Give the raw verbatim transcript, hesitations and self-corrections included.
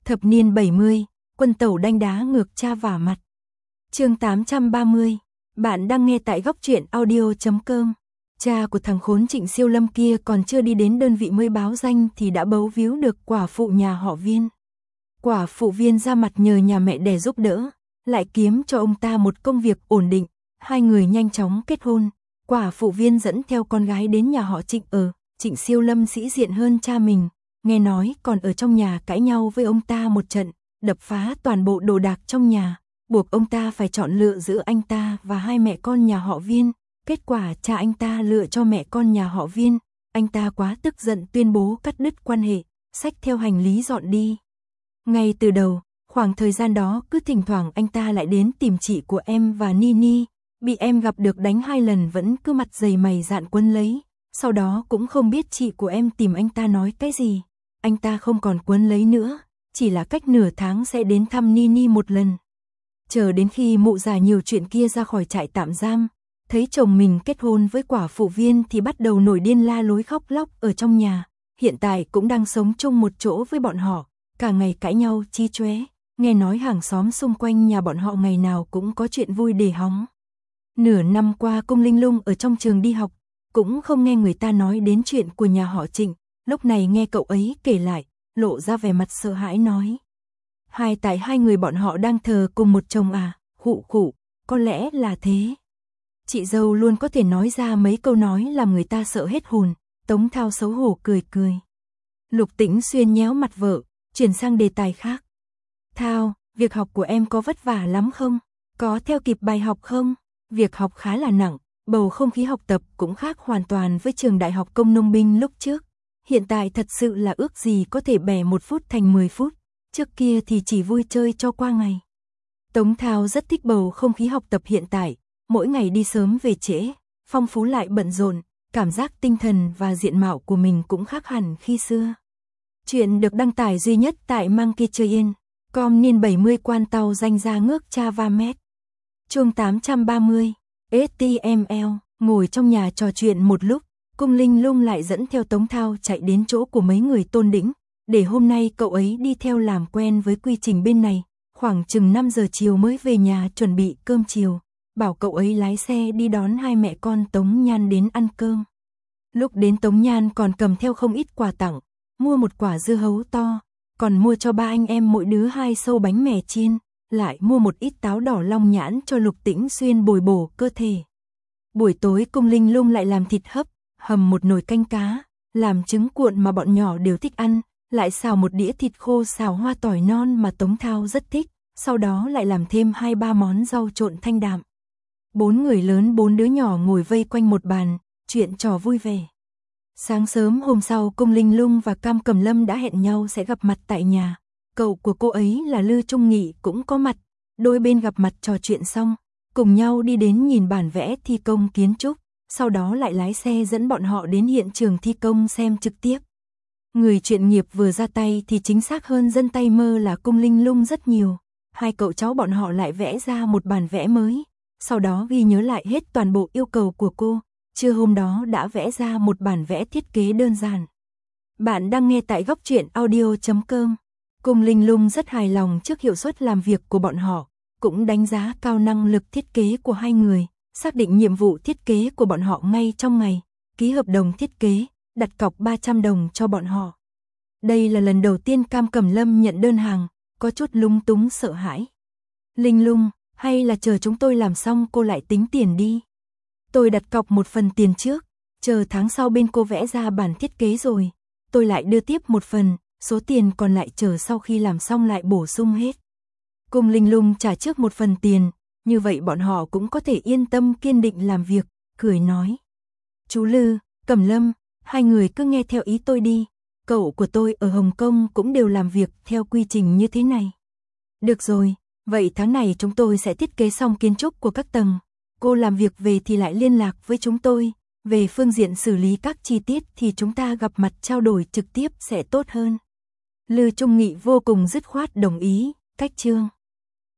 Thập niên bảy mươi, quân tẩu đanh đá ngược cha vả mặt. Chương tám trăm ba mươi. Bạn đang nghe tại góc truyện audio chấm com. Cha của thằng khốn Trịnh Siêu Lâm kia còn chưa đi đến đơn vị mới báo danh thì đã bấu víu được quả phụ nhà họ Viên. Quả phụ Viên ra mặt nhờ nhà mẹ đẻ giúp đỡ, lại kiếm cho ông ta một công việc ổn định, hai người nhanh chóng kết hôn. Quả phụ Viên dẫn theo con gái đến nhà họ Trịnh ở, Trịnh Siêu Lâm sĩ diện hơn cha mình, nghe nói còn ở trong nhà cãi nhau với ông ta một trận, đập phá toàn bộ đồ đạc trong nhà, buộc ông ta phải chọn lựa giữa anh ta và hai mẹ con nhà họ Viên. Kết quả cha anh ta lựa cho mẹ con nhà họ Viên, anh ta quá tức giận tuyên bố cắt đứt quan hệ, xách theo hành lý dọn đi. Ngay từ đầu, khoảng thời gian đó cứ thỉnh thoảng anh ta lại đến tìm chị của em và Nini, bị em gặp được đánh hai lần vẫn cứ mặt dày mày dạn quấn lấy, sau đó cũng không biết chị của em tìm anh ta nói cái gì, anh ta không còn quấn lấy nữa, chỉ là cách nửa tháng sẽ đến thăm Nini một lần. Chờ đến khi mụ già nhiều chuyện kia ra khỏi trại tạm giam, thấy chồng mình kết hôn với quả phụ Viên thì bắt đầu nổi điên la lối khóc lóc ở trong nhà, hiện tại cũng đang sống chung một chỗ với bọn họ, cả ngày cãi nhau chi chóe, nghe nói hàng xóm xung quanh nhà bọn họ ngày nào cũng có chuyện vui để hóng. Nửa năm qua Cung Linh Lung ở trong trường đi học, cũng không nghe người ta nói đến chuyện của nhà họ Trịnh, lúc này nghe cậu ấy kể lại, lộ ra vẻ mặt sợ hãi nói. Hai tại hai người bọn họ đang thờ cùng một chồng à, khụ khụ, có lẽ là thế. Chị dâu luôn có thể nói ra mấy câu nói làm người ta sợ hết hồn, Tống Thao xấu hổ cười cười. Lục Tĩnh Xuyên nhéo mặt vợ, chuyển sang đề tài khác. Thao, việc học của em có vất vả lắm không? Có theo kịp bài học không? Việc học khá là nặng, bầu không khí học tập cũng khác hoàn toàn với trường đại học công nông binh lúc trước. Hiện tại thật sự là ước gì có thể bẻ một phút thành mười phút, trước kia thì chỉ vui chơi cho qua ngày. Tống Thao rất thích bầu không khí học tập hiện tại, mỗi ngày đi sớm về trễ, phong phú lại bận rộn, cảm giác tinh thần và diện mạo của mình cũng khác hẳn khi xưa. Chuyện được đăng tải duy nhất tại Monkey Chơi Yên, com niên bảy mươi quan tàu danh ra ngước cha va mét. Chương tám trăm ba mươi, ét tê em lờ, ngồi trong nhà trò chuyện một lúc, Cung Linh Lung lại dẫn theo Tống Thao chạy đến chỗ của mấy người Tôn Đĩnh, để hôm nay cậu ấy đi theo làm quen với quy trình bên này, khoảng chừng năm giờ chiều mới về nhà chuẩn bị cơm chiều, bảo cậu ấy lái xe đi đón hai mẹ con Tống Nhan đến ăn cơm. Lúc đến Tống Nhan còn cầm theo không ít quà tặng, mua một quả dưa hấu to, còn mua cho ba anh em mỗi đứa hai xâu bánh mè chiên, lại mua một ít táo đỏ long nhãn cho Lục Tĩnh Xuyên bồi bổ cơ thể. Buổi tối Cung Linh Lung lại làm thịt hấp, hầm một nồi canh cá, làm trứng cuộn mà bọn nhỏ đều thích ăn, lại xào một đĩa thịt khô xào hoa tỏi non mà Tống Thao rất thích, sau đó lại làm thêm hai ba món rau trộn thanh đạm. Bốn người lớn bốn đứa nhỏ ngồi vây quanh một bàn, chuyện trò vui vẻ. Sáng sớm hôm sau Cung Linh Lung và Cam Cẩm Lâm đã hẹn nhau sẽ gặp mặt tại nhà. Cậu của cô ấy là Lư Trung Nghị cũng có mặt, đôi bên gặp mặt trò chuyện xong, cùng nhau đi đến nhìn bản vẽ thi công kiến trúc, sau đó lại lái xe dẫn bọn họ đến hiện trường thi công xem trực tiếp. Người chuyên nghiệp vừa ra tay thì chính xác hơn dân tay mơ là Cung Linh Lung rất nhiều. Hai cậu cháu bọn họ lại vẽ ra một bản vẽ mới, sau đó ghi nhớ lại hết toàn bộ yêu cầu của cô. Trưa hôm đó đã vẽ ra một bản vẽ thiết kế đơn giản. Bạn đang nghe tại góc truyện audio chấm com. Cung Linh Lung rất hài lòng trước hiệu suất làm việc của bọn họ, cũng đánh giá cao năng lực thiết kế của hai người, xác định nhiệm vụ thiết kế của bọn họ ngay trong ngày, ký hợp đồng thiết kế, đặt cọc ba trăm đồng cho bọn họ. Đây là lần đầu tiên Cam Cẩm Lâm nhận đơn hàng, có chút lúng túng sợ hãi. Linh Lung, hay là chờ chúng tôi làm xong cô lại tính tiền đi. Tôi đặt cọc một phần tiền trước, chờ tháng sau bên cô vẽ ra bản thiết kế rồi, tôi lại đưa tiếp một phần, số tiền còn lại chờ sau khi làm xong lại bổ sung hết. Cung Linh Lung trả trước một phần tiền, như vậy bọn họ cũng có thể yên tâm kiên định làm việc, cười nói. Chú Lư, Cẩm Lâm, hai người cứ nghe theo ý tôi đi, cậu của tôi ở Hồng Kông cũng đều làm việc theo quy trình như thế này. Được rồi, vậy tháng này chúng tôi sẽ thiết kế xong kiến trúc của các tầng. Cô làm việc về thì lại liên lạc với chúng tôi, về phương diện xử lý các chi tiết thì chúng ta gặp mặt trao đổi trực tiếp sẽ tốt hơn. Lư Trung Nghị vô cùng dứt khoát đồng ý, cách chương.